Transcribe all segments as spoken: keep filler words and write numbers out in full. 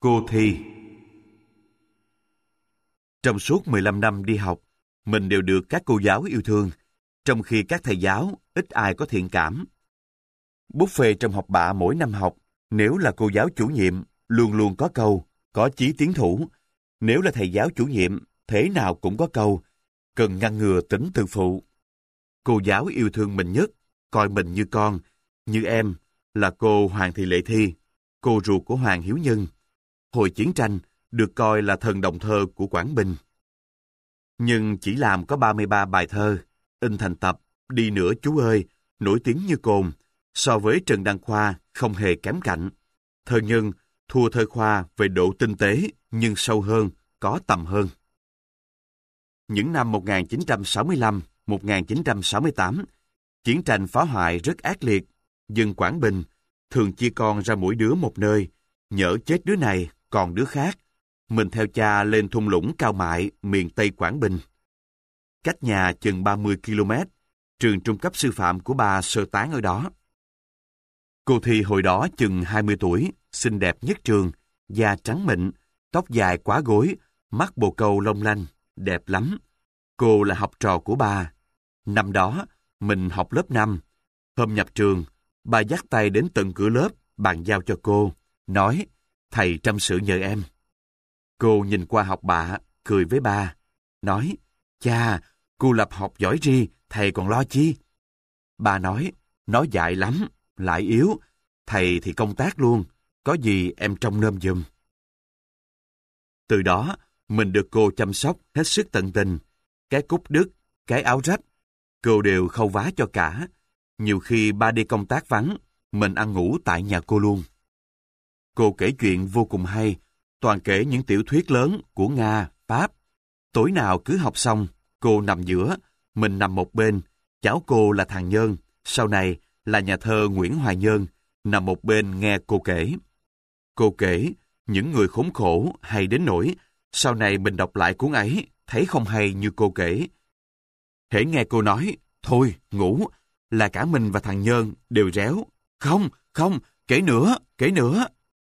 Cô Thi. Trong suốt mười lăm năm đi học, mình đều được các cô giáo yêu thương, trong khi các thầy giáo ít ai có thiện cảm. Buffet trong học bạ mỗi năm học, nếu là cô giáo chủ nhiệm, luôn luôn có câu, có chí tiến thủ. Nếu là thầy giáo chủ nhiệm, thế nào cũng có câu, cần ngăn ngừa tính tự phụ. Cô giáo yêu thương mình nhất, coi mình như con, như em, là cô Hoàng Thị Lệ Thi, cô ruột của Hoàng Hiếu Nhân. Hồi chiến tranh, được coi là thần đồng thơ của Quảng Bình. Nhưng chỉ làm có ba mươi ba bài thơ, in thành tập, đi nữa chú ơi, nổi tiếng như cồn, so với Trần Đăng Khoa không hề kém cạnh. Thơ Nhân thua thơ Khoa về độ tinh tế, nhưng sâu hơn, có tầm hơn. Những năm một nghìn chín trăm sáu mươi lăm, một nghìn chín trăm sáu mươi tám, chiến tranh phá hoại rất ác liệt, dân Quảng Bình thường chia con ra mỗi đứa một nơi, nhỡ chết đứa này, còn đứa khác. Mình theo cha lên thung lũng Cao Mại, miền Tây Quảng Bình. Cách nhà chừng ba mươi ki lô mét, trường trung cấp sư phạm của ba sơ tán ở đó. Cô Thi hồi đó chừng hai mươi tuổi, xinh đẹp nhất trường, da trắng mịn, tóc dài quá gối, mắt bồ câu long lanh, đẹp lắm. Cô là học trò của ba. Năm đó, mình học lớp năm. Hôm nhập trường, ba dắt tay đến tận cửa lớp, bàn giao cho cô, nói, thầy trăm sự nhờ em. Cô nhìn qua học bạ, cười với ba, nói, cha, cô lập học giỏi ri, thầy còn lo chi? Ba nói, nó dại lắm, lại yếu, thầy thì công tác luôn, có gì em trông nom giùm. Từ đó, mình được cô chăm sóc hết sức tận tình. Cái cúc đứt, cái áo rách, cô đều khâu vá cho cả. Nhiều khi ba đi công tác vắng, mình ăn ngủ tại nhà cô luôn. Cô kể chuyện vô cùng hay, toàn kể những tiểu thuyết lớn của Nga, Pháp. Tối nào cứ học xong, cô nằm giữa, mình nằm một bên. Cháu cô là thằng Nhân, sau này là nhà thơ Nguyễn Hoài Nhân, nằm một bên nghe cô kể. Cô kể, những người khốn khổ hay đến nỗi, sau này mình đọc lại cuốn ấy, thấy không hay như cô kể. Hễ nghe cô nói, thôi, ngủ, là cả mình và thằng Nhân đều réo. Không, không, kể nữa, kể nữa.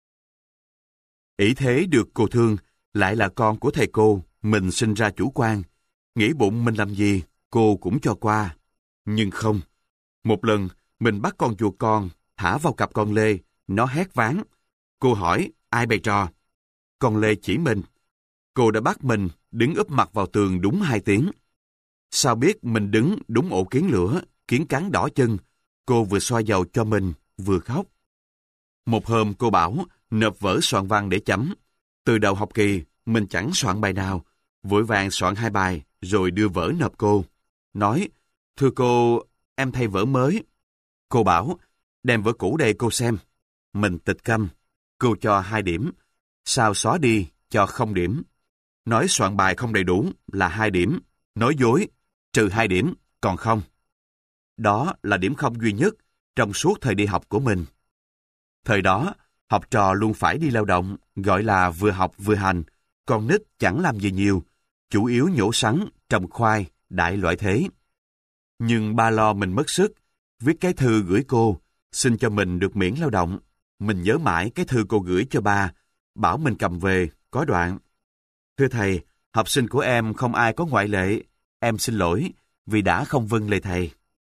Ý thế được cô thương, lại là con của thầy cô, mình sinh ra chủ quan. Nghĩ bụng mình làm gì, cô cũng cho qua. Nhưng không. Một lần, mình bắt con chuột con, thả vào cặp con Lê, nó hét váng. Cô hỏi, ai bày trò? Con Lê chỉ mình. Cô đã bắt mình đứng úp mặt vào tường đúng hai tiếng. Sao biết mình đứng đúng ổ kiến lửa, kiến cắn đỏ chân. Cô vừa xoa dầu cho mình, vừa khóc. Một hôm cô bảo, nộp vở soạn văn để chấm. Từ đầu học kỳ, mình chẳng soạn bài nào. Vội vàng soạn hai bài, rồi đưa vở nộp cô. Nói, thưa cô, em thay vở mới. Cô bảo, đem vở cũ đây cô xem. Mình tịch câm. Cô cho hai điểm. Sao xóa đi, cho không điểm. Nói soạn bài không đầy đủ là hai điểm. Nói dối, trừ hai điểm, còn không. Đó là điểm không duy nhất trong suốt thời đi học của mình. Thời đó, học trò luôn phải đi lao động, gọi là vừa học vừa hành. Con nít chẳng làm gì nhiều, chủ yếu nhổ sắn, trồng khoai, đại loại thế. Nhưng ba lo mình mất sức, viết cái thư gửi cô, xin cho mình được miễn lao động. Mình nhớ mãi cái thư cô gửi cho ba, bảo mình cầm về, có đoạn. Thưa thầy, học sinh của em không ai có ngoại lệ, em xin lỗi vì đã không vâng lời thầy.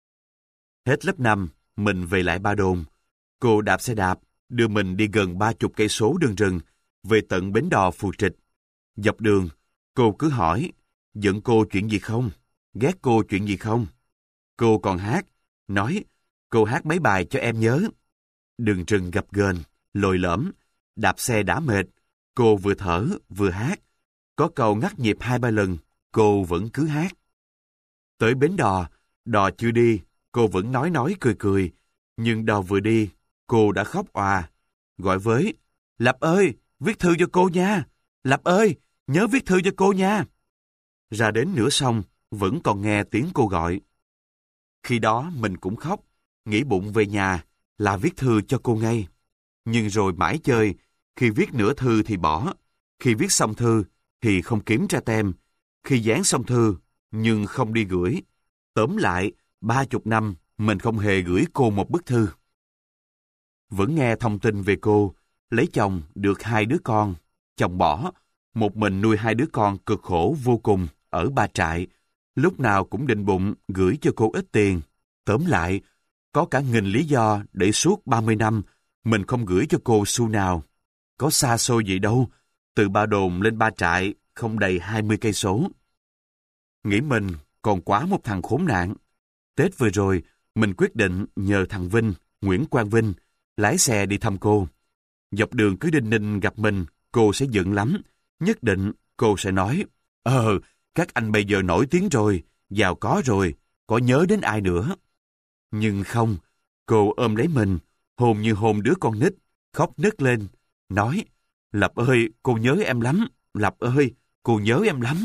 Hết lớp năm, mình về lại Ba Đồn. Cô đạp xe đạp, đưa mình đi gần ba chục cây số đường rừng, về tận bến đò Phù Trịch. Dọc đường, cô cứ hỏi, giận cô chuyện gì không? Ghét cô chuyện gì không? Cô còn hát, nói, cô hát mấy bài cho em nhớ. Đường rừng gập ghềnh, lồi lõm, đạp xe đã mệt, cô vừa thở vừa hát. Có câu ngắt nhịp hai ba lần, cô vẫn cứ hát. Tới bến đò, đò chưa đi, cô vẫn nói nói cười cười, nhưng đò vừa đi, cô đã khóc òa. Gọi với, Lập ơi, viết thư cho cô nha. Lập ơi, nhớ viết thư cho cô nha. Ra đến nửa sông, vẫn còn nghe tiếng cô gọi. Khi đó mình cũng khóc, nghĩ bụng về nhà là viết thư cho cô ngay. Nhưng rồi mãi chơi, khi viết nửa thư thì bỏ, khi viết xong thư thì không kiếm ra tem, khi dán xong thư nhưng không đi gửi. Tóm lại, ba chục năm mình không hề gửi cô một bức thư. Vẫn nghe thông tin về cô, lấy chồng được hai đứa con, chồng bỏ, một mình nuôi hai đứa con cực khổ vô cùng ở Ba Trại, lúc nào cũng định bụng gửi cho cô ít tiền. Tóm lại, có cả nghìn lý do để suốt ba mươi năm mình không gửi cho cô xu nào. Có xa xôi gì đâu, từ Ba Đồn lên Ba Trại không đầy hai mươi cây số. Nghĩ mình còn quá một thằng khốn nạn. Tết vừa rồi, mình quyết định nhờ thằng Vinh, Nguyễn Quang Vinh, lái xe đi thăm cô. Dọc đường cứ đinh ninh gặp mình, cô sẽ giận lắm. Nhất định cô sẽ nói, Ờ, các anh bây giờ nổi tiếng rồi, giàu có rồi, có nhớ đến ai nữa. Nhưng không, cô ôm lấy mình, hôn như hôn đứa con nít, khóc nức lên, nói, Lập ơi, cô nhớ em lắm, Lập ơi, cô nhớ em lắm.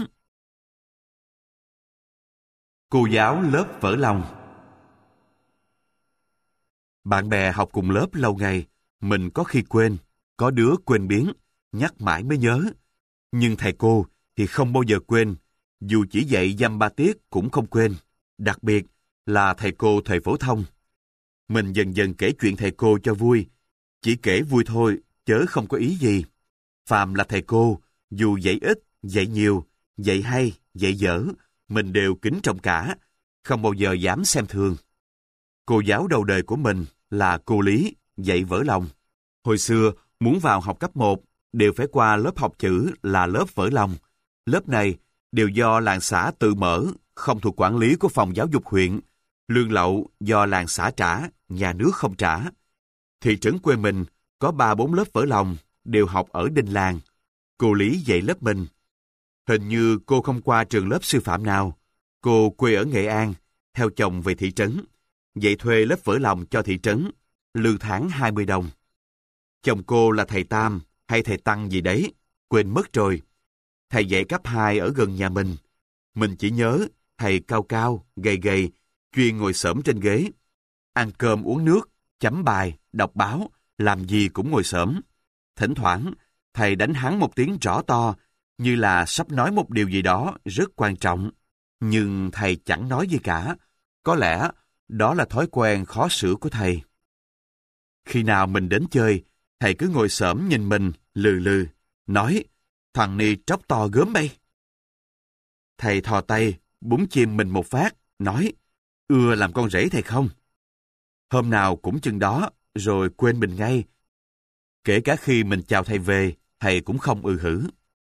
Cô giáo lớp vỡ lòng. Bạn bè học cùng lớp lâu ngày, mình có khi quên, có đứa quên biến, nhắc mãi mới nhớ. Nhưng thầy cô thì không bao giờ quên, dù chỉ dạy dăm ba tiết cũng không quên, đặc biệt là thầy cô thời phổ thông. Mình dần dần kể chuyện thầy cô cho vui, chỉ kể vui thôi, chớ không có ý gì. Phàm là thầy cô, dù dạy ít, dạy nhiều, dạy hay, dạy dở, mình đều kính trọng cả, không bao giờ dám xem thường. Cô giáo đầu đời của mình là cô Lý, dạy vỡ lòng. Hồi xưa, muốn vào học cấp một, đều phải qua lớp học chữ là lớp vỡ lòng. Lớp này đều do làng xã tự mở, không thuộc quản lý của phòng giáo dục huyện. Lương lậu do làng xã trả, nhà nước không trả. Thị trấn quê mình có ba bốn lớp vỡ lòng, đều học ở đình làng. Cô Lý dạy lớp mình. Hình như cô không qua trường lớp sư phạm nào. Cô quê ở Nghệ An, theo chồng về thị trấn, dạy thuê lớp vỡ lòng cho thị trấn, lương tháng hai mươi đồng. Chồng cô là thầy Tam hay thầy Tăng gì đấy, quên mất rồi. Thầy dạy cấp hai ở gần nhà mình. Mình chỉ nhớ thầy cao cao, gầy gầy, chuyên ngồi xổm trên ghế. Ăn cơm uống nước, chấm bài, đọc báo, làm gì cũng ngồi xổm. Thỉnh thoảng, thầy đánh hắn một tiếng rõ to, như là sắp nói một điều gì đó rất quan trọng. Nhưng thầy chẳng nói gì cả. Có lẽ đó là thói quen khó xử của thầy. Khi nào mình đến chơi, thầy cứ ngồi xổm nhìn mình, lừ lừ, nói, thằng ni tróc to gớm bay. Thầy thò tay, búng chim mình một phát, nói, ưa làm con rể thầy không? Hôm nào cũng chừng đó, rồi quên mình ngay. Kể cả khi mình chào thầy về, thầy cũng không ư hử.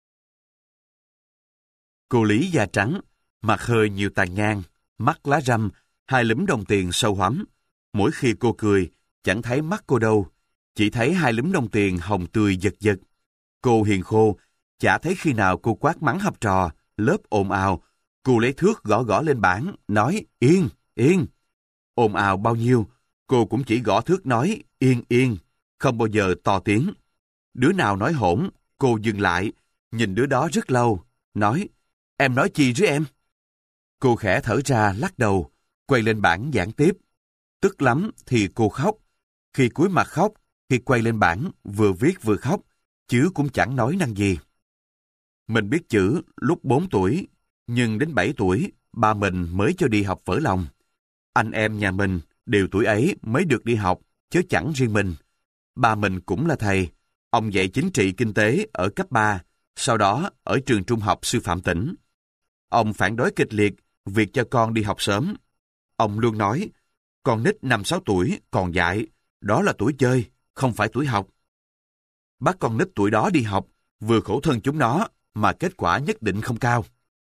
Cô Lý da trắng, mặt hơi nhiều tàn nhang, mắt lá răm, hai lúm đồng tiền sâu hoắm. Mỗi khi cô cười, chẳng thấy mắt cô đâu, chỉ thấy hai lúm đồng tiền hồng tươi giật giật. Cô hiền khô, chả thấy khi nào cô quát mắng học trò, lớp ồn ào. Cô lấy thước gõ gõ lên bảng, nói yên, yên. Ồn ào bao nhiêu, cô cũng chỉ gõ thước nói yên yên, không bao giờ to tiếng. Đứa nào nói hỗn, cô dừng lại, nhìn đứa đó rất lâu, nói, em nói chi với em? Cô khẽ thở ra lắc đầu, quay lên bảng giảng tiếp. Tức lắm thì cô khóc. Khi cúi mặt khóc, khi quay lên bảng, vừa viết vừa khóc, chứ cũng chẳng nói năng gì. Mình biết chữ lúc bốn tuổi, nhưng đến bảy tuổi, ba mình mới cho đi học vỡ lòng. Anh em nhà mình đều tuổi ấy mới được đi học, chứ chẳng riêng mình. Ba mình cũng là thầy. Ông dạy chính trị kinh tế ở cấp ba, sau đó ở trường trung học sư phạm tỉnh. Ông phản đối kịch liệt việc cho con đi học sớm. Ông luôn nói, con nít năm sáu tuổi còn dại, đó là tuổi chơi, không phải tuổi học. Bắt con nít tuổi đó đi học, vừa khổ thân chúng nó, mà kết quả nhất định không cao.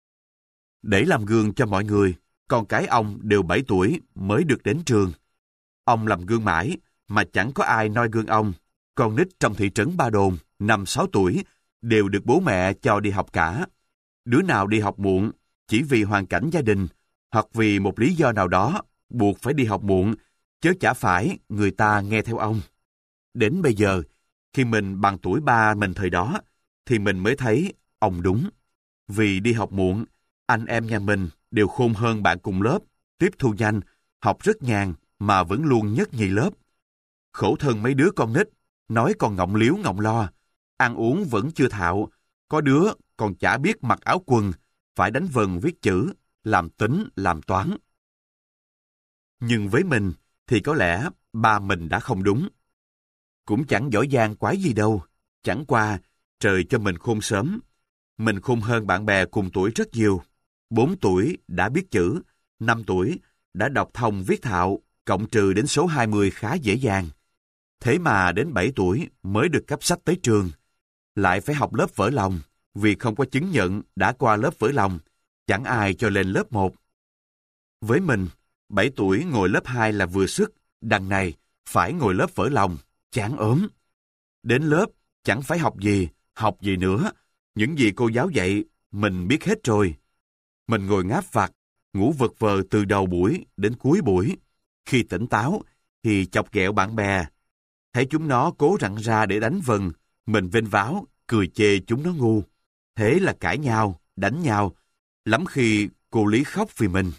Để làm gương cho mọi người, con cái ông đều bảy tuổi mới được đến trường. Ông làm gương mãi, mà chẳng có ai noi gương ông. Con nít trong thị trấn Ba Đồn, năm sáu tuổi, đều được bố mẹ cho đi học cả. Đứa nào đi học muộn, chỉ vì hoàn cảnh gia đình, hoặc vì một lý do nào đó, buộc phải đi học muộn, chớ chả phải người ta nghe theo ông. Đến bây giờ, khi mình bằng tuổi ba mình thời đó, thì mình mới thấy ông đúng. Vì đi học muộn, anh em nhà mình đều khôn hơn bạn cùng lớp, tiếp thu nhanh, học rất nhàn mà vẫn luôn nhất nhì lớp. Khổ thân mấy đứa con nít, nói còn ngọng liếu ngọng lo, ăn uống vẫn chưa thạo, có đứa còn chả biết mặc áo quần, phải đánh vần viết chữ, làm tính, làm toán. Nhưng với mình thì có lẽ ba mình đã không đúng. cũng chẳng giỏi giang quái gì đâu. Chẳng qua, trời cho mình khôn sớm. Mình khôn hơn bạn bè cùng tuổi rất nhiều. Bốn tuổi đã biết chữ, năm tuổi đã đọc thông viết thạo, cộng trừ đến số hai mươi khá dễ dàng. Thế mà đến bảy tuổi mới được cấp sách tới trường. Lại phải học lớp vỡ lòng, vì không có chứng nhận đã qua lớp vỡ lòng, chẳng ai cho lên lớp một. Với mình, bảy tuổi ngồi lớp hai là vừa sức, đằng này phải ngồi lớp vỡ lòng, chán ốm. Đến lớp, chẳng phải học gì, học gì nữa. Những gì cô giáo dạy, mình biết hết rồi. Mình ngồi ngáp vặt, ngủ vật vờ từ đầu buổi đến cuối buổi. Khi tỉnh táo, thì chọc ghẹo bạn bè. Thấy chúng nó cố rặn ra để đánh vần, mình vênh váo, cười chê chúng nó ngu. Thế là cãi nhau, đánh nhau. Lắm khi cô Lý khóc vì mình.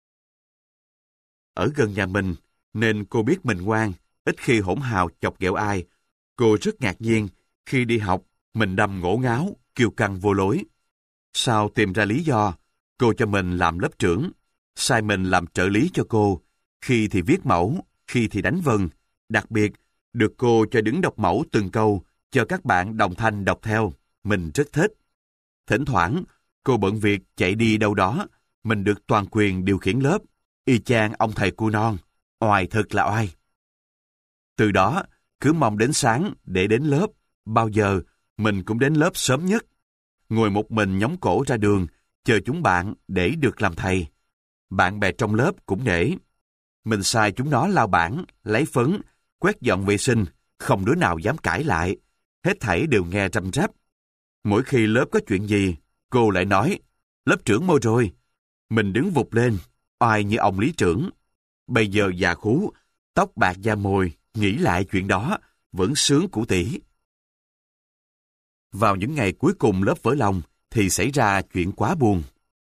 Ở gần nhà mình, nên cô biết mình ngoan, ít khi hỗn hào chọc ghẹo ai. Cô rất ngạc nhiên khi đi học, mình đâm ngổ ngáo, kiêu căng vô lối. Sau tìm ra lý do, cô cho mình làm lớp trưởng, sai mình làm trợ lý cho cô, khi thì viết mẫu, khi thì đánh vần. Đặc biệt, được cô cho đứng đọc mẫu từng câu, cho các bạn đồng thanh đọc theo. Mình rất thích. Thỉnh thoảng, cô bận việc chạy đi đâu đó, mình được toàn quyền điều khiển lớp, y chang ông thầy cu non, oai thật là oai. Từ đó, cứ mong đến sáng để đến lớp, bao giờ mình cũng đến lớp sớm nhất. Ngồi một mình nhóng cổ ra đường, chờ chúng bạn để được làm thầy. Bạn bè trong lớp cũng nể. Mình sai chúng nó lau bảng, lấy phấn, quét dọn vệ sinh, không đứa nào dám cãi lại. Hết thảy đều nghe răm rắp. Mỗi khi lớp có chuyện gì, cô lại nói, lớp trưởng mô rồi. Mình đứng vụt lên, oai như ông lý trưởng. Bây giờ già khú, tóc bạc da mồi, nghĩ lại chuyện đó, vẫn sướng củ tỉ. Vào những ngày cuối cùng lớp vỡ lòng, thì xảy ra chuyện quá buồn.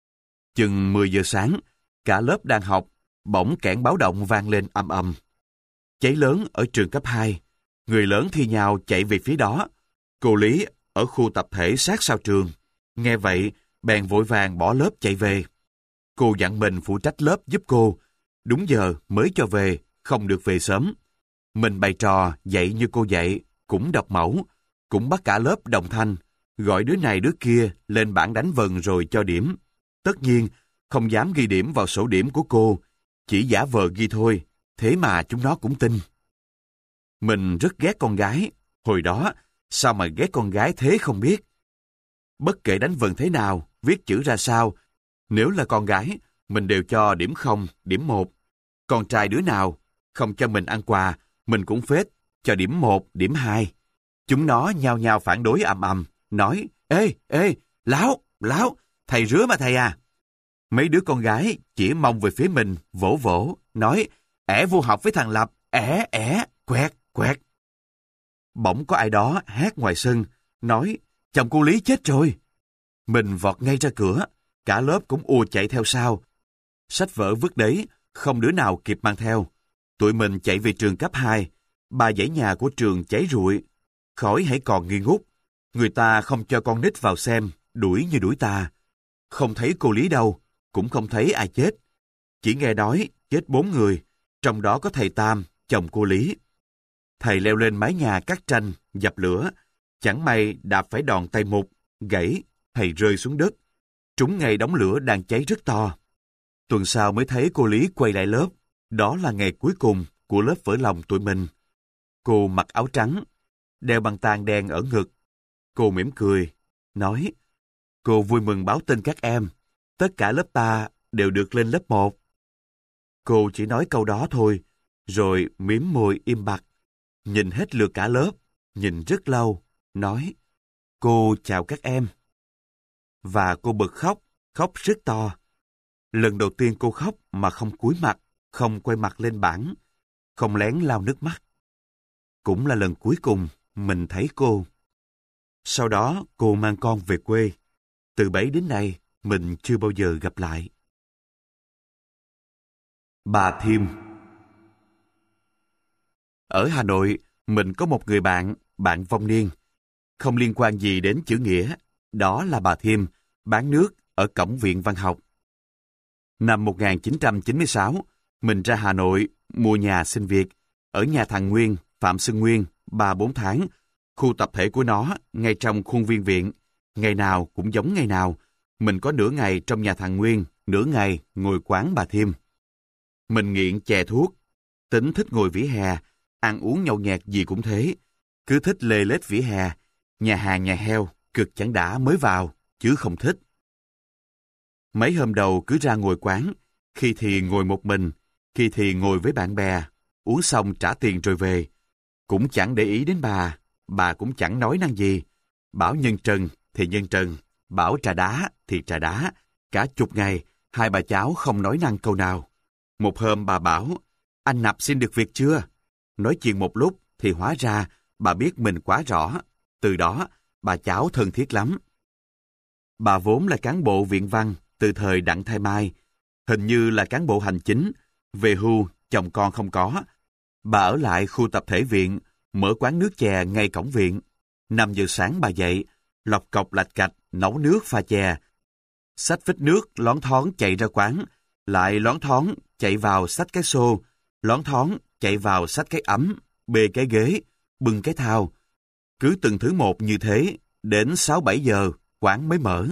Chừng mười giờ sáng, cả lớp đang học, bỗng kẽn báo động vang lên ầm ầm. Cháy lớn ở trường cấp hai, người lớn thi nhau chạy về phía đó. Cô Lý ở khu tập thể sát sau trường, nghe vậy bèn vội vàng bỏ lớp chạy về. Cô dặn mình phụ trách lớp giúp cô, đúng giờ mới cho về, không được về sớm. Mình bày trò dạy như cô dạy, cũng đọc mẫu, cũng bắt cả lớp đồng thanh, gọi đứa này đứa kia lên bảng đánh vần rồi cho điểm. Tất nhiên, không dám ghi điểm vào sổ điểm của cô, chỉ giả vờ ghi thôi, thế mà chúng nó cũng tin. Mình rất ghét con gái, hồi đó, sao mà ghét con gái thế không biết. Bất kể đánh vần thế nào, viết chữ ra sao, nếu là con gái, mình đều cho điểm không, điểm một. Con trai đứa nào, không cho mình ăn quà, mình cũng phết, cho điểm một, điểm hai. Chúng nó nhao nhao phản đối ầm ầm, nói, ê, ê, láo, láo, thầy rứa mà thầy à. Mấy đứa con gái chỉ mong về phía mình, vỗ vỗ, nói, ẻ vô học với thằng Lập, ẻ, ẻ, quẹt, quẹt. Bỗng có ai đó hát ngoài sân, nói, chồng cô Lý chết rồi. Mình vọt ngay ra cửa, cả lớp cũng ùa chạy theo sau. Sách vở vứt đấy, không đứa nào kịp mang theo. Tụi mình chạy về trường cấp hai, ba dãy nhà của trường cháy rụi. Khói hãy còn nghi ngút. Người ta không cho con nít vào xem, đuổi như đuổi ta. Không thấy cô Lý đâu, cũng không thấy ai chết. Chỉ nghe nói chết bốn người, trong đó có thầy Tam, chồng cô Lý. Thầy leo lên mái nhà cắt tranh, dập lửa. Chẳng may đạp phải đòn tay mục, gãy, thầy rơi xuống đất. Trúng ngay đống lửa đang cháy rất to. Tuần sau mới thấy cô Lý quay lại lớp. Đó là ngày cuối cùng của lớp vỡ lòng tụi mình. Cô mặc áo trắng, đeo băng tang đen ở ngực. Cô mỉm cười, nói, cô vui mừng báo tin các em, tất cả lớp ta đều được lên lớp một. Cô chỉ nói câu đó thôi, rồi mím môi im bặt, nhìn hết lượt cả lớp, nhìn rất lâu, nói, cô chào các em. Và cô bật khóc, khóc rất to. Lần đầu tiên cô khóc mà không cúi mặt, không quay mặt lên bảng, không lén lau nước mắt. Cũng là lần cuối cùng mình thấy cô. Sau đó cô mang con về quê. Từ bấy đến nay mình chưa bao giờ gặp lại. Bà Thiêm. Ở Hà Nội, mình có một người bạn, bạn vong niên. Không liên quan gì đến chữ nghĩa. Đó là bà Thiêm, bán nước ở cổng viện văn học. Năm một nghìn chín trăm chín mươi sáu, mình ra Hà Nội mua nhà xin việc ở nhà thằng Nguyên, Phạm Xuân Nguyên, ba bốn tháng, khu tập thể của nó ngay trong khuôn viên viện. Ngày nào cũng giống ngày nào. Mình có nửa ngày trong nhà thằng Nguyên, nửa ngày ngồi quán bà Thiêm. Mình nghiện chè thuốc, tính thích ngồi vỉa hè, ăn uống nhậu nhẹt gì cũng thế. Cứ thích lê lết vỉa hè, nhà hàng nhà heo, cực chẳng đã mới vào, chứ không thích. Mấy hôm đầu cứ ra ngồi quán, khi thì ngồi một mình, khi thì ngồi với bạn bè, uống xong trả tiền rồi về. Cũng chẳng để ý đến bà, bà cũng chẳng nói năng gì. Bảo nhân trần thì nhân trần, bảo trà đá thì trà đá. Cả chục ngày, hai bà cháu không nói năng câu nào. Một hôm bà bảo, anh Nạp xin được việc chưa? Nói chuyện một lúc thì hóa ra bà biết mình quá rõ. Từ đó, bà cháu thân thiết lắm. Bà vốn là cán bộ viện văn từ thời Đặng Thái Mai, hình như là cán bộ hành chính, về hưu, chồng con không có. Bà ở lại khu tập thể viện, mở quán nước chè ngay cổng viện. Năm giờ sáng bà dậy, lọc cọc lạch cạch, nấu nước pha chè. Xách vít nước, lón thón chạy ra quán, lại lón thón chạy vào xách cái xô, lón thón chạy vào xách cái ấm, bê cái ghế, bưng cái thao. Cứ từng thứ một như thế, đến sáu bảy giờ, quán mới mở.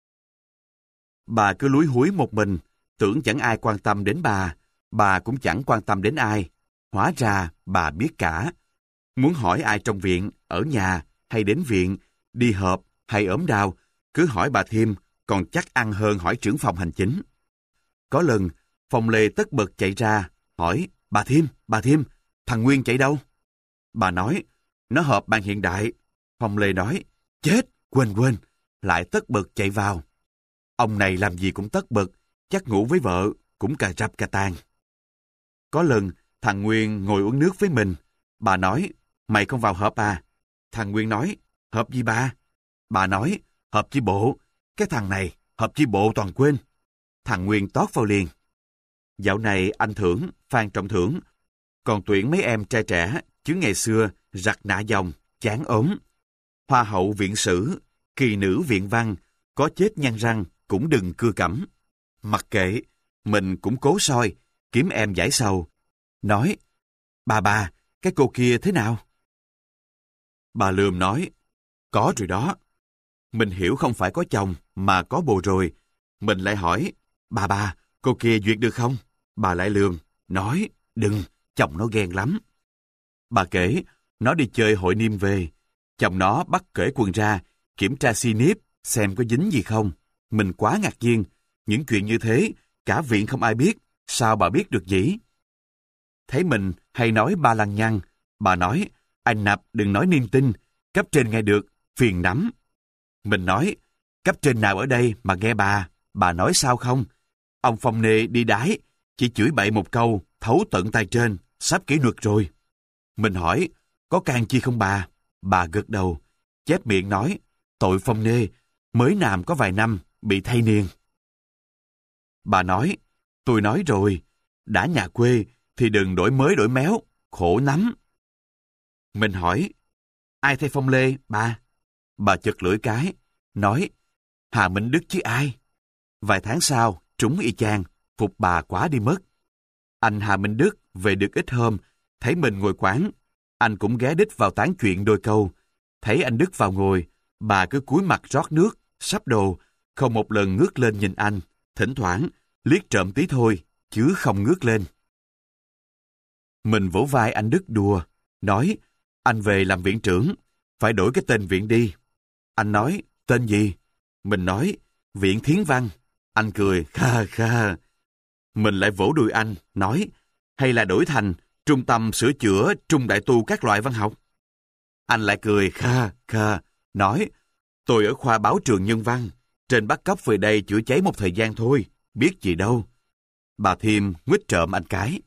Bà cứ lúi húi một mình, tưởng chẳng ai quan tâm đến bà, bà cũng chẳng quan tâm đến ai. Hóa ra bà biết cả. Muốn hỏi ai trong viện, ở nhà hay đến viện, đi họp hay ốm đau, cứ hỏi bà Thiêm, còn chắc ăn hơn hỏi trưởng phòng hành chính. Có lần, Phong Lê tất bật chạy ra, hỏi, bà Thiêm, bà Thiêm, thằng Nguyên chạy đâu? Bà nói, nó họp ban hiện đại. Phong Lê nói, chết, quên quên, lại tất bật chạy vào. Ông này làm gì cũng tất bật, chắc ngủ với vợ, cũng cà rập cà tàn. Có lần, thằng Nguyên ngồi uống nước với mình. Bà nói, mày không vào họp à? Thằng Nguyên nói, họp gì bà? Bà nói, họp chi bộ. Cái thằng này, họp chi bộ toàn quên. Thằng Nguyên tót vào liền. Dạo này anh Thưởng, Phan Trọng Thưởng, còn tuyển mấy em trai trẻ, chứ ngày xưa giặt nạ dòng, chán ốm. Hoa hậu viện sử, kỳ nữ viện văn, có chết nhăn răng cũng đừng cưa cẩm. Mặc kệ, mình cũng cố soi, kiếm em giải sầu. Nói, bà bà, cái cô kia thế nào? Bà lườm nói, có rồi đó. Mình hiểu không phải có chồng mà có bồ rồi. Mình lại hỏi, bà bà, cô kia duyệt được không? Bà lại lườm, nói, đừng, chồng nó ghen lắm. Bà kể, nó đi chơi hội niêm về. Chồng nó bắt cởi quần ra, kiểm tra xi níp, xem có dính gì không. Mình quá ngạc nhiên. Những chuyện như thế, cả viện không ai biết. Sao bà biết được nhỉ? Thấy mình hay nói ba lăng nhăng, bà nói, anh Nạp đừng nói niên tinh, cấp trên nghe được, phiền lắm. Mình nói, cấp trên nào ở đây mà nghe bà, bà nói sao không? Ông Phong Nê đi đái, chỉ chửi bậy một câu, thấu tận tay trên, sắp kỷ luật rồi. Mình hỏi, có can chi không bà? Bà gật đầu, chép miệng nói, tội Phong Nê, mới làm có vài năm, bị thay niên. Bà nói, tôi nói rồi, đã nhà quê thì đừng đổi mới đổi méo, khổ lắm. Mình hỏi, ai thay Phong Lê, bà? Bà chật lưỡi cái, nói, Hà Minh Đức chứ ai? Vài tháng sau, trúng y chang, phục bà quá đi mất. Anh Hà Minh Đức về được ít hôm, thấy mình ngồi quán, anh cũng ghé đích vào tán chuyện đôi câu. Thấy anh Đức vào ngồi, bà cứ cúi mặt rót nước, sắp đồ, không một lần ngước lên nhìn anh, thỉnh thoảng liếc trộm tí thôi, chứ không ngước lên. Mình vỗ vai anh Đức đùa, nói, anh về làm viện trưởng, phải đổi cái tên viện đi. Anh nói, tên gì? Mình nói, Viện Thiến Văn. Anh cười, kha kha. Mình lại vỗ đùi anh, nói, hay là đổi thành Trung tâm sửa chữa trung đại tu các loại văn học. Anh lại cười, kha kha, nói, tôi ở khoa báo trường nhân văn, trên bắt cóc về đây chữa cháy một thời gian thôi, biết gì đâu. Bà Thiêm nguýt trộm anh cái.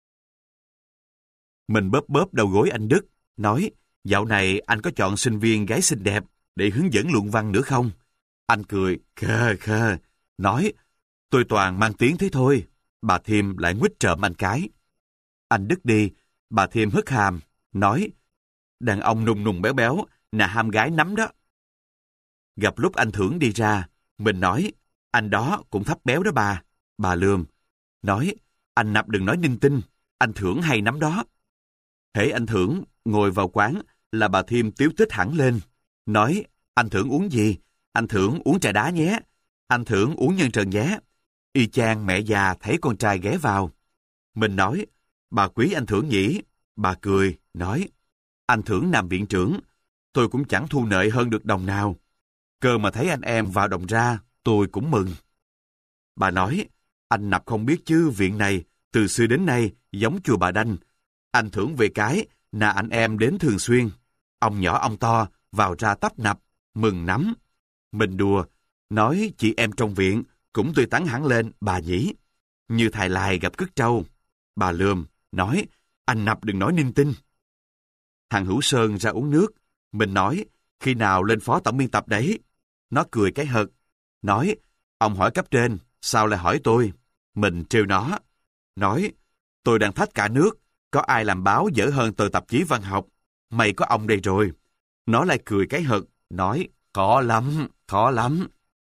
Mình bóp bóp đầu gối anh Đức, nói, dạo này anh có chọn sinh viên gái xinh đẹp để hướng dẫn luận văn nữa không? Anh cười, kha kha, nói, tôi toàn mang tiếng thế thôi. Bà Thiêm lại nguýt trộm anh cái. Anh Đức đi, bà Thiêm hất hàm, nói, đàn ông nùng nùng béo béo, là ham gái nắm đó. Gặp lúc anh Thưởng đi ra, mình nói, anh đó cũng thấp béo đó bà. Bà lườm, nói, anh Nạp đừng nói ninh tinh, anh Thưởng hay nắm đó. Hễ anh Thưởng ngồi vào quán là bà Thiêm tíu tích hẳn lên, nói: "Anh Thưởng uống gì? Anh Thưởng uống trà đá nhé. Anh Thưởng uống nhân trần nhé." Y chang mẹ già thấy con trai ghé vào. Mình nói: "Bà quý anh Thưởng nhỉ?" Bà cười, nói: "Anh Thưởng làm viện trưởng, tôi cũng chẳng thu nợ hơn được đồng nào. Cơ mà thấy anh em vào đồng ra, tôi cũng mừng." Bà nói: "Anh Nặp không biết chứ, viện này từ xưa đến nay giống chùa Bà Đanh. Anh Thưởng về cái là anh em đến thường xuyên. Ông nhỏ ông to vào ra tấp nập, mừng lắm." Mình đùa, nói chị em trong viện cũng tươi tắn hẳn lên bà nhỉ. Như thài lài gặp cứt trâu. Bà lườm, nói: "Anh Nặp đừng nói ninh tinh." Thằng Hữu Sơn ra uống nước. Mình nói: "Khi nào lên phó tổng biên tập đấy?" Nó cười cái hật, nói: "Ông hỏi cấp trên, sao lại hỏi tôi?" Mình trêu nó, nói: "Tôi đang thách cả nước, có ai làm báo dở hơn tờ tạp chí văn học, mày có ông đây rồi." Nó lại cười cái hật, nói: "Khó lắm, khó lắm."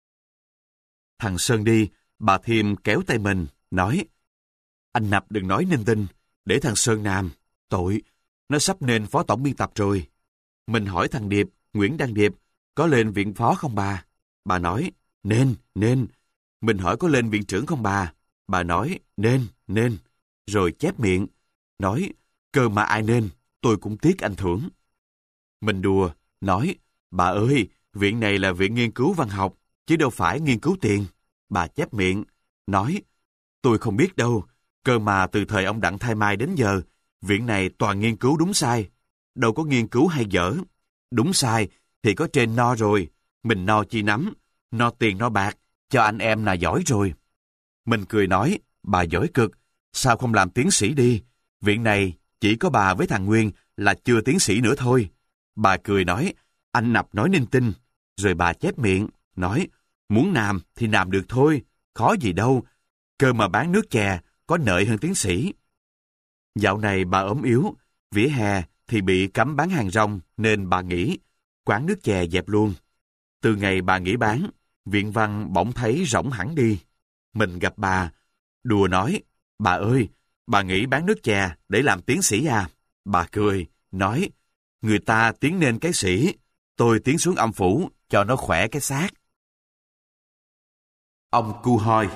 Thằng Sơn đi, bà Thiêm kéo tay mình, nói: "Anh Nặp đừng nói ninh tinh, để thằng Sơn làm, tội, nó sắp nên phó tổng biên tập rồi." Mình hỏi thằng Điệp, Nguyễn Đăng Điệp, có lên viện phó không bà? Bà nói: "Nên, nên." Mình hỏi có lên viện trưởng không bà? Bà nói: "Nên, nên." Rồi chép miệng, nói: "Cơ mà ai nên, tôi cũng tiếc anh Thưởng." Mình đùa, nói: "Bà ơi, viện này là viện nghiên cứu văn học, chứ đâu phải nghiên cứu tiền." Bà chép miệng, nói: "Tôi không biết đâu, cơ mà từ thời ông Đặng Thái Mai đến giờ, viện này toàn nghiên cứu đúng sai, đâu có nghiên cứu hay dở. Đúng sai thì có trên no rồi, mình no chi nắm, no tiền no bạc, cho anh em là giỏi rồi." Mình cười nói: "Bà giỏi cực, sao không làm tiến sĩ đi? Viện này chỉ có bà với thằng Nguyên là chưa tiến sĩ nữa thôi." Bà cười nói: "Anh Nặp nói ninh tinh." Rồi bà chép miệng, nói: "Muốn làm thì làm được thôi, khó gì đâu, cơ mà bán nước chè có nợ hơn tiến sĩ." Dạo này bà ốm yếu, vỉa hè thì bị cấm bán hàng rong nên bà nghỉ, quán nước chè dẹp luôn. Từ ngày bà nghỉ bán, viện văn bỗng thấy rỗng hẳn đi. Mình gặp bà, đùa nói: "Bà ơi, bà nghỉ bán nước chè để làm tiến sĩ à?" Bà cười, nói: "Người ta tiến lên cái sĩ, tôi tiến xuống âm phủ cho nó khỏe cái xác." Ông Cu Hoi.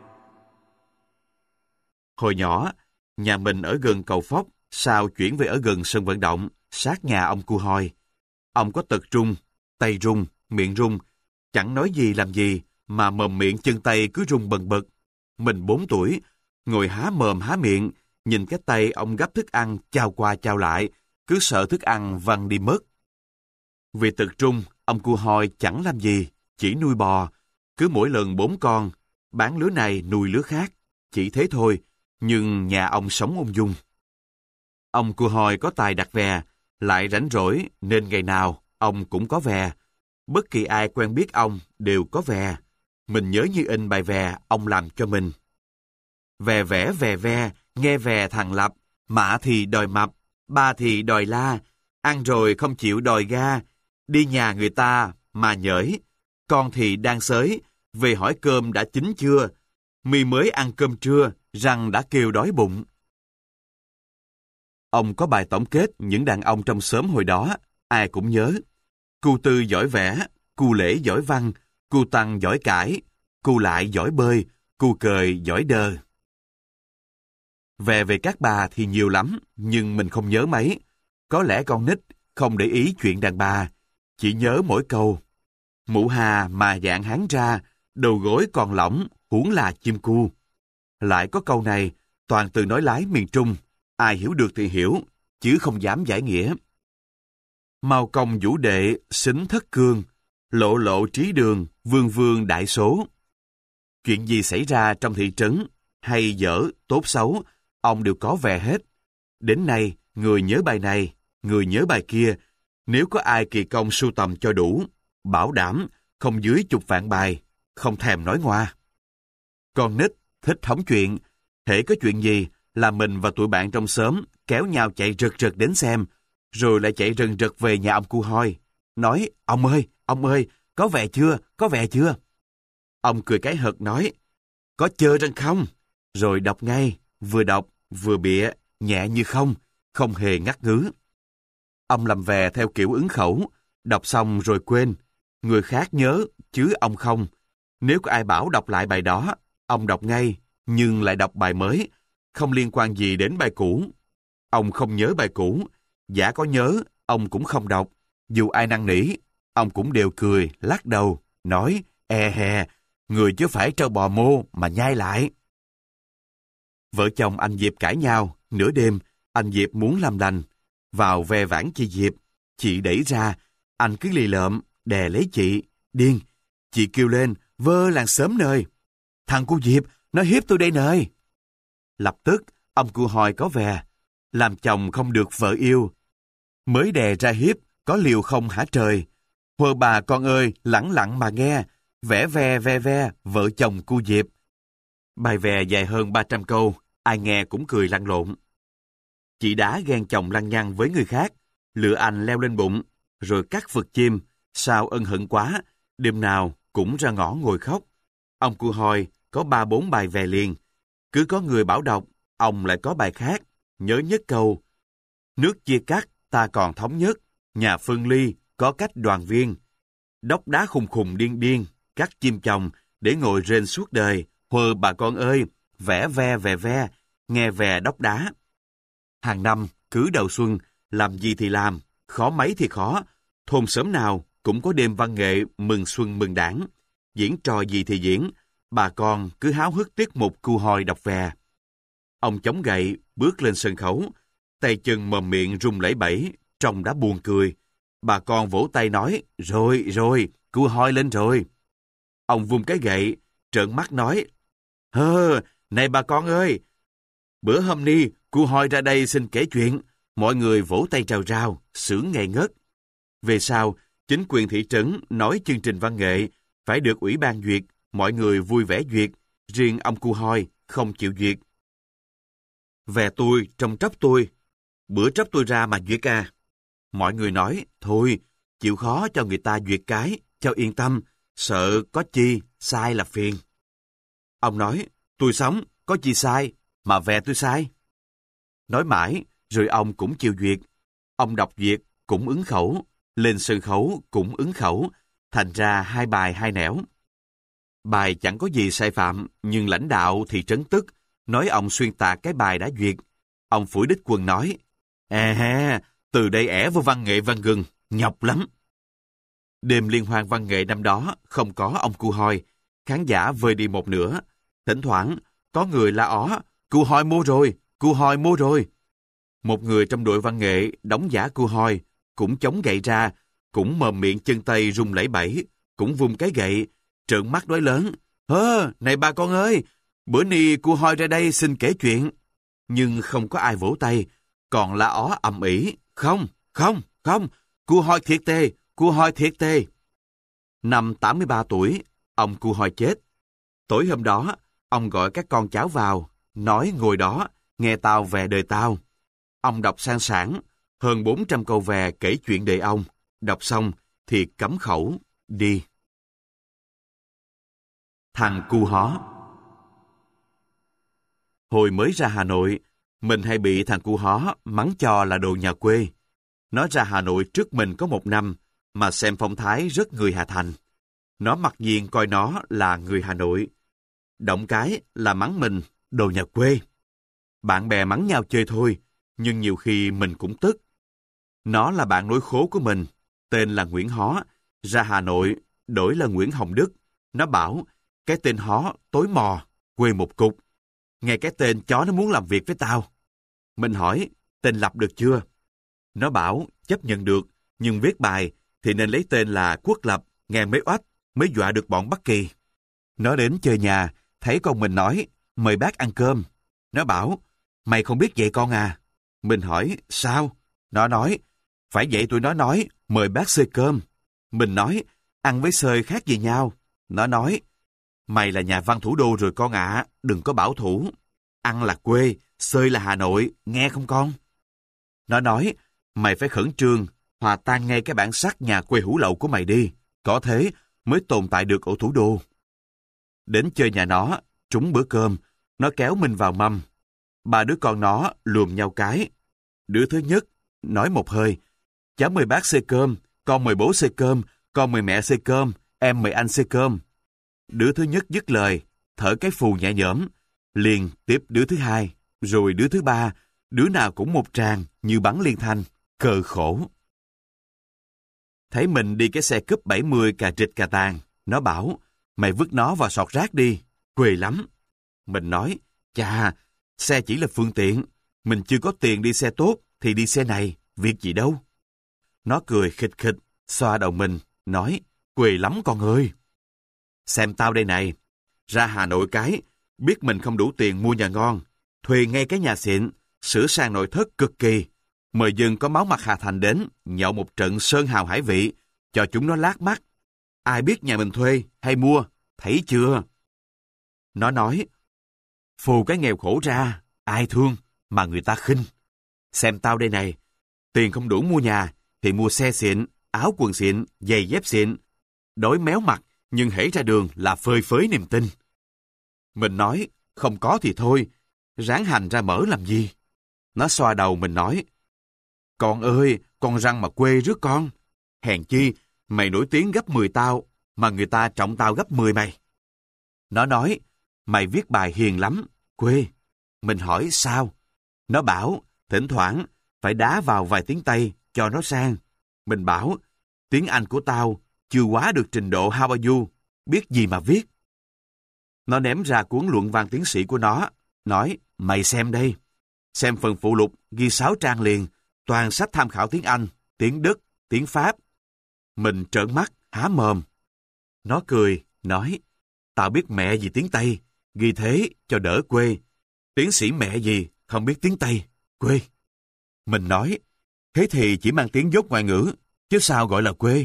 Hồi nhỏ, nhà mình ở gần cầu Phóc, sau chuyển về ở gần sân vận động, sát nhà ông Cu Hoi. Ông có tật rung, tay rung, miệng rung, chẳng nói gì làm gì, mà mồm miệng chân tay cứ rung bần bật. Mình bốn tuổi, ngồi há mồm há miệng, nhìn cái tay ông gắp thức ăn chao qua chao lại, cứ sợ thức ăn văng đi mất. Vì tật rung, ông Cu Hoi chẳng làm gì, chỉ nuôi bò, cứ mỗi lần bốn con, bán lứa này nuôi lứa khác, chỉ thế thôi, nhưng nhà ông sống ung dung. Ông Cu Hoi có tài đặt vè, lại rảnh rỗi nên ngày nào ông cũng có vè. Bất kỳ ai quen biết ông đều có vè. Mình nhớ như in bài vè ông làm cho mình. Vè vẽ vè ve, nghe vè thằng Lập, mạ thì đòi mập, ba thì đòi la, ăn rồi không chịu đòi ga, đi nhà người ta mà nhởi, con thì đang xới, về hỏi cơm đã chín chưa, mi mới ăn cơm trưa, răng đã kêu đói bụng. Ông có bài tổng kết những đàn ông trong xóm hồi đó, ai cũng nhớ. Cu Tư giỏi vẽ, Cu Lễ giỏi văn, Cu Tăng giỏi cải, Cu Lại giỏi bơi, Cu Cời giỏi đơ. Về về các bà thì nhiều lắm, nhưng mình không nhớ mấy. Có lẽ con nít không để ý chuyện đàn bà, chỉ nhớ mỗi câu: "Mụ hà mà dạng hán ra, đầu gối còn lỏng, huống là chim cu." Lại có câu này, toàn từ nói lái miền Trung, ai hiểu được thì hiểu, chứ không dám giải nghĩa. "Mao công vũ đệ, xính thất cương, lộ lộ trí đường, vương vương đại số." Chuyện gì xảy ra trong thị trấn, hay dở, tốt xấu, ông đều có vè hết. Đến nay, người nhớ bài này, người nhớ bài kia, nếu có ai kỳ công sưu tầm cho đủ, bảo đảm không dưới chục vạn bài, không thèm nói ngoa. Con nít thích hóng chuyện, hễ có chuyện gì là mình và tụi bạn trong xóm kéo nhau chạy rật rật đến xem, rồi lại chạy rần rật về nhà ông Cu Hoi, nói: "Ông ơi, ông ơi, có vè chưa, có vè chưa?" Ông cười cái hật nói: "Có chơi răng không?" Rồi đọc ngay, vừa đọc, vừa bịa, nhẹ như không, không hề ngắt ngứ. Ông làm về theo kiểu ứng khẩu, đọc xong rồi quên. Người khác nhớ, chứ ông không. Nếu có ai bảo đọc lại bài đó, ông đọc ngay, nhưng lại đọc bài mới, không liên quan gì đến bài cũ. Ông không nhớ bài cũ, giả có nhớ, ông cũng không đọc. Dù ai năn nỉ, ông cũng đều cười, lắc đầu, nói, e hè, người chứ phải trâu bò mô mà nhai lại. Vợ chồng anh Diệp cãi nhau, nửa đêm, anh Diệp muốn làm lành. Vào ve vãn chị Diệp, chị đẩy ra, anh cứ lì lợm, đè lấy chị, điên. Chị kêu lên, vơ làng sớm nơi. Thằng cu Diệp, nó hiếp tôi đây nơi. Lập tức, ông cu Hoi có về. Làm chồng không được vợ yêu. Mới đè ra hiếp, có liều không hả trời? Hơ bà con ơi, lẳng lặng mà nghe, vẽ ve ve ve, vợ chồng cu Diệp. Bài về dài hơn ba trăm câu, ai nghe cũng cười lăn lộn. Chị đã ghen chồng lăng nhăng với người khác, lựa anh leo lên bụng, rồi cắt vực chim, sao ân hận quá, đêm nào cũng ra ngõ ngồi khóc. Ông cu Hoi có ba bốn bài về liền, cứ có người bảo đọc, ông lại có bài khác, nhớ nhất câu. Nước chia cắt, ta còn thống nhất, nhà phân ly, có cách đoàn viên. Đốc đá khùng khùng điên điên, cắt chim chồng, để ngồi rên suốt đời. Hơ bà con ơi, vẽ ve ve ve, nghe về đốc đá. Hàng năm, cứ đầu xuân, làm gì thì làm, khó mấy thì khó. Thôn xóm nào cũng có đêm văn nghệ mừng xuân mừng đảng. Diễn trò gì thì diễn, bà con cứ háo hức tiết mục cu Hoi đọc về. Ông chống gậy, bước lên sân khấu, tay chân mồm miệng rung lẩy bẩy, trông đã buồn cười. Bà con vỗ tay nói, rồi, rồi, cu Hoi lên rồi. Ông vung cái gậy, trợn mắt nói, hơ, này bà con ơi, bữa hôm ni, cu Hoi ra đây xin kể chuyện, mọi người vỗ tay rào rào, sướng ngây ngất. Về sau, chính quyền thị trấn nói chương trình văn nghệ phải được ủy ban duyệt, mọi người vui vẻ duyệt, riêng ông cu Hoi không chịu duyệt. Về tôi, trong tróc tôi, bữa tróc tôi ra mà duyệt à. Mọi người nói, thôi, chịu khó cho người ta duyệt cái, cho yên tâm, sợ có chi, sai là phiền. Ông nói, tôi sống, có chi sai, mà về tôi sai. Nói mãi, rồi ông cũng chịu duyệt. Ông đọc duyệt, cũng ứng khẩu, lên sân khấu cũng ứng khẩu, thành ra hai bài hai nẻo. Bài chẳng có gì sai phạm, nhưng lãnh đạo thị trấn tức, nói ông xuyên tạc cái bài đã duyệt. Ông phủi đích quần nói, à ha, từ đây ẻ vô văn nghệ văn gừng, nhọc lắm. Đêm liên hoan văn nghệ năm đó không có ông cu Hoi, khán giả vơi đi một nửa. Thỉnh thoảng, có người la ó, cu Hoi mua rồi, cu Hoi mua rồi. Một người trong đội văn nghệ đóng giả cu Hoi, cũng chống gậy ra, cũng mồm miệng chân tay rung lẩy bẩy, cũng vung cái gậy, trợn mắt nói lớn, hơ, này bà con ơi, bữa ni cu Hoi ra đây xin kể chuyện. Nhưng không có ai vỗ tay, còn la ó ầm ĩ, không, không, không, cu Hoi thiệt tê, cu Hoi thiệt tê. Năm tám mươi ba tuổi, ông cu Hoi chết. Tối hôm đó, ông gọi các con cháu vào, nói ngồi đó, nghe tao về đời tao. Ông đọc sang sảng, hơn bốn trăm câu về kể chuyện đời ông. Đọc xong thì cấm khẩu, đi. Thằng cu hó. Hồi mới ra Hà Nội, mình hay bị thằng cu hó mắng cho là đồ nhà quê. Nó ra Hà Nội trước mình có một năm, mà xem phong thái rất người Hà Thành. Nó mặc nhiên coi nó là người Hà Nội. Động cái là mắng mình, đồ nhà quê. Bạn bè mắng nhau chơi thôi, nhưng nhiều khi mình cũng tức. Nó là bạn nối khố của mình, tên là Nguyễn Hó, ra Hà Nội, đổi là Nguyễn Hồng Đức. Nó bảo, cái tên Hó tối mò, quê một cục. Nghe cái tên chó nó muốn làm việc với tao. Mình hỏi, tên lập được chưa? Nó bảo, chấp nhận được, nhưng viết bài thì nên lấy tên là Quốc Lập, nghe mấy oách, mới dọa được bọn Bắc Kỳ. Nó đến chơi nhà, thấy con mình nói, mời bác ăn cơm. Nó bảo, mày không biết vậy con à? Mình hỏi, sao? Nó nói, phải vậy tụi nó nói, mời bác xơi cơm. Mình nói, ăn với xơi khác gì nhau? Nó nói, mày là nhà văn thủ đô rồi con ạ, à, đừng có bảo thủ. Ăn là quê, xơi là Hà Nội, nghe không con? Nó nói, mày phải khẩn trương, hòa tan ngay cái bản sắc nhà quê hủ lậu của mày đi, có thế mới tồn tại được ở thủ đô. Đến chơi nhà nó, trúng bữa cơm, nó kéo mình vào mâm. Ba đứa con nó lùm nhau cái. Đứa thứ nhất nói một hơi, cháu mời bác xơi cơm, con mời bố xơi cơm, con mời mẹ xơi cơm, em mời anh xơi cơm. Đứa thứ nhất dứt lời, thở cái phù nhẹ nhõm, liền tiếp đứa thứ hai, rồi đứa thứ ba, đứa nào cũng một tràng như bắn liên thanh, cờ khổ. Thấy mình đi cái xe cúp bảy mươi cà trịch cà tàn, nó bảo, mày vứt nó vào sọt rác đi, quê lắm. Mình nói, chà, xe chỉ là phương tiện, mình chưa có tiền đi xe tốt thì đi xe này, việc gì đâu. Nó cười khịch khịch, xoa đầu mình, nói, quê lắm con ơi. Xem tao đây này, ra Hà Nội cái, biết mình không đủ tiền mua nhà ngon, thuê ngay cái nhà xịn, sửa sang nội thất cực kỳ, mời dân có máu mặt Hà Thành đến, nhậu một trận sơn hào hải vị, cho chúng nó lác mắt. Ai biết nhà mình thuê hay mua, thấy chưa? Nó nói, phù cái nghèo khổ ra, ai thương mà người ta khinh. Xem tao đây này, tiền không đủ mua nhà, thì mua xe xịn, áo quần xịn, giày dép xịn. Đói méo mặt, nhưng hễ ra đường là phơi phới niềm tin. Mình nói, không có thì thôi, ráng hành ra mở làm gì. Nó xoa đầu mình nói, con ơi, con răng mà quê rước con. Hèn chi, mày nổi tiếng gấp mười tao, mà người ta trọng tao gấp mười mày. Nó nói, mày viết bài hiền lắm, quê. Mình hỏi sao? Nó bảo, thỉnh thoảng, phải đá vào vài tiếng Tây cho nó sang. Mình bảo, tiếng Anh của tao chưa quá được trình độ how are you, biết gì mà viết. Nó ném ra cuốn luận văn tiến sĩ của nó, nói, mày xem đây. Xem phần phụ lục ghi sáu trang liền, toàn sách tham khảo tiếng Anh, tiếng Đức, tiếng Pháp. Mình trợn mắt, há mồm. Nó cười, nói, tao biết mẹ gì tiếng Tây, ghi thế cho đỡ quê. Tiến sĩ mẹ gì, không biết tiếng Tây, quê. Mình nói, thế thì chỉ mang tiếng dốt ngoại ngữ, chứ sao gọi là quê.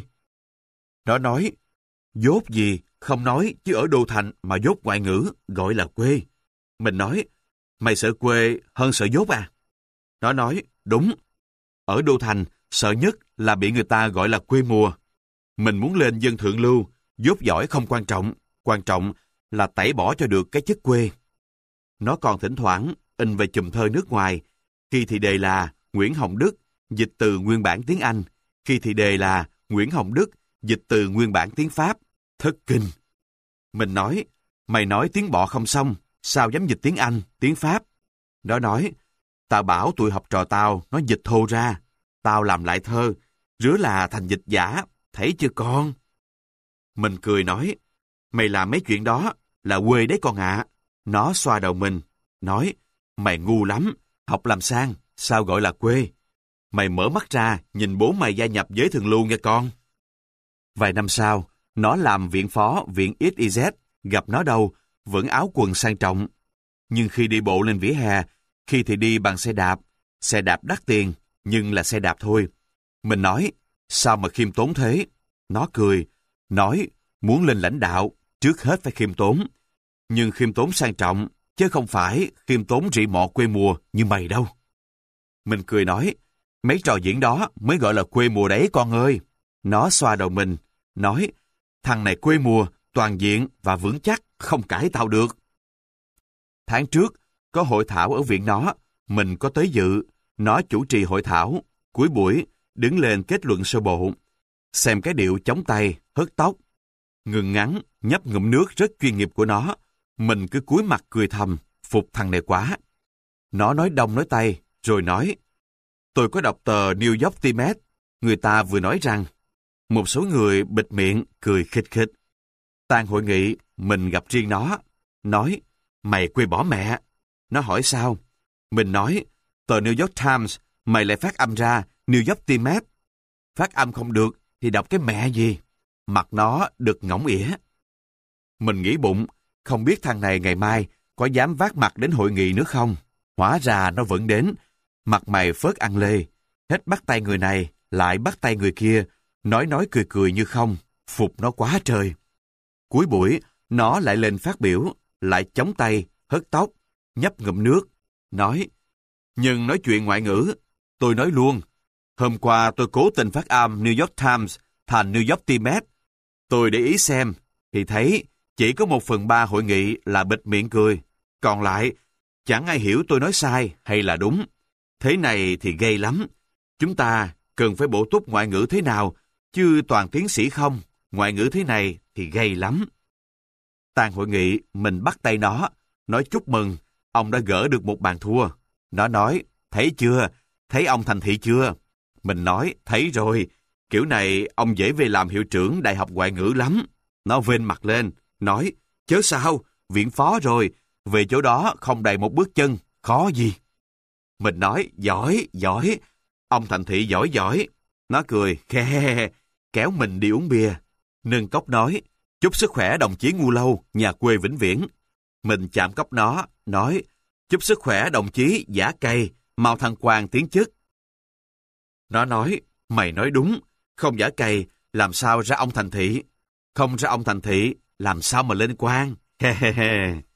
Nó nói, dốt gì, không nói, chứ ở đô thành mà dốt ngoại ngữ, gọi là quê. Mình nói, mày sợ quê hơn sợ dốt à? Nó nói, đúng. Ở đô thành, sợ nhất là bị người ta gọi là quê mùa. Mình muốn lên dân thượng lưu, dốt giỏi không quan trọng, quan trọng là tẩy bỏ cho được cái chất quê. Nó còn thỉnh thoảng in về chùm thơ nước ngoài, khi thì đề là Nguyễn Hồng Đức, dịch từ nguyên bản tiếng Anh, khi thì đề là Nguyễn Hồng Đức, dịch từ nguyên bản tiếng Pháp. Thất kinh. Mình nói, mày nói tiếng bọ không xong, sao dám dịch tiếng Anh, tiếng Pháp? Nó nói, tao bảo tụi học trò tao, nó dịch thô ra. Tao làm lại thơ, rứa là thành dịch giả, thấy chưa con? Mình cười nói, mày làm mấy chuyện đó là quê đấy con ạ. À. Nó xoa đầu mình, nói, mày ngu lắm, học làm sang, sao gọi là quê? Mày mở mắt ra, nhìn bố mày gia nhập giới thường lưu nghe con. Vài năm sau, nó làm viện phó viện ích i dét, gặp nó đâu, vẫn áo quần sang trọng. Nhưng khi đi bộ lên vỉa hè, khi thì đi bằng xe đạp, xe đạp đắt tiền, nhưng là xe đạp thôi. Mình nói, sao mà khiêm tốn thế? Nó cười, nói, muốn lên lãnh đạo, trước hết phải khiêm tốn. Nhưng khiêm tốn sang trọng, chứ không phải khiêm tốn rị mọ quê mùa như mày đâu. Mình cười nói, mấy trò diễn đó mới gọi là quê mùa đấy con ơi. Nó xoa đầu mình, nói, thằng này quê mùa, toàn diện và vững chắc, không cãi tao được. Tháng trước, có hội thảo ở viện nó, mình có tới dự, nó chủ trì hội thảo, cuối buổi, đứng lên kết luận sơ bộ. Xem cái điệu chống tay, hớt tóc, ngừng ngắn, nhấp ngụm nước rất chuyên nghiệp của nó, mình cứ cúi mặt cười thầm, phục thằng này quá. Nó nói đông nói tây, rồi nói, tôi có đọc tờ New York Times, người ta vừa nói rằng, một số người bịt miệng, cười khịch khịch. Tan hội nghị, mình gặp riêng nó, nói, mày quê bỏ mẹ. Nó hỏi sao? Mình nói, tờ New York Times, mày lại phát âm ra New York Times. Phát âm không được, thì đọc cái mẹ gì? Mặt nó được ngỗng ỉa. Mình nghĩ bụng, không biết thằng này ngày mai có dám vác mặt đến hội nghị nữa không? Hóa ra nó vẫn đến, mặt mày phớt ăn lê, hết bắt tay người này, lại bắt tay người kia, nói nói cười cười như không, phục nó quá trời. Cuối buổi, nó lại lên phát biểu, lại chống tay, hớt tóc, nhấp ngụm nước, nói, nhưng nói chuyện ngoại ngữ, tôi nói luôn, hôm qua tôi cố tình phát âm New York Times thành New York Times. Tôi để ý xem, thì thấy chỉ có một phần ba hội nghị là bịt miệng cười, còn lại chẳng ai hiểu tôi nói sai hay là đúng. Thế này thì gây lắm. Chúng ta cần phải bổ túc ngoại ngữ thế nào, chứ toàn tiến sĩ không, ngoại ngữ thế này thì gây lắm. Tàn hội nghị, mình bắt tay nó, nói chúc mừng, ông đã gỡ được một bàn thua. Nó nói, thấy chưa, thấy ông thành thị chưa? Mình nói, thấy rồi, kiểu này ông dễ về làm hiệu trưởng đại học ngoại ngữ lắm. Nó vênh mặt lên, nói, chớ sao, viện phó rồi, về chỗ đó không đầy một bước chân, khó gì. Mình nói, giỏi, giỏi, ông thành thị giỏi giỏi. Nó cười, khe, kéo mình đi uống bia. Nâng cốc nói, chúc sức khỏe đồng chí Ngu Lâu, nhà quê Vĩnh Viễn. Mình chạm cốc nó, nói, chúc sức khỏe đồng chí Giả Cây, mau thăng quan tiến chức. Nó nói, mày nói đúng, không Giả Cây, làm sao ra ông thành thị? Không ra ông thành thị, làm sao mà lên quan? He he he.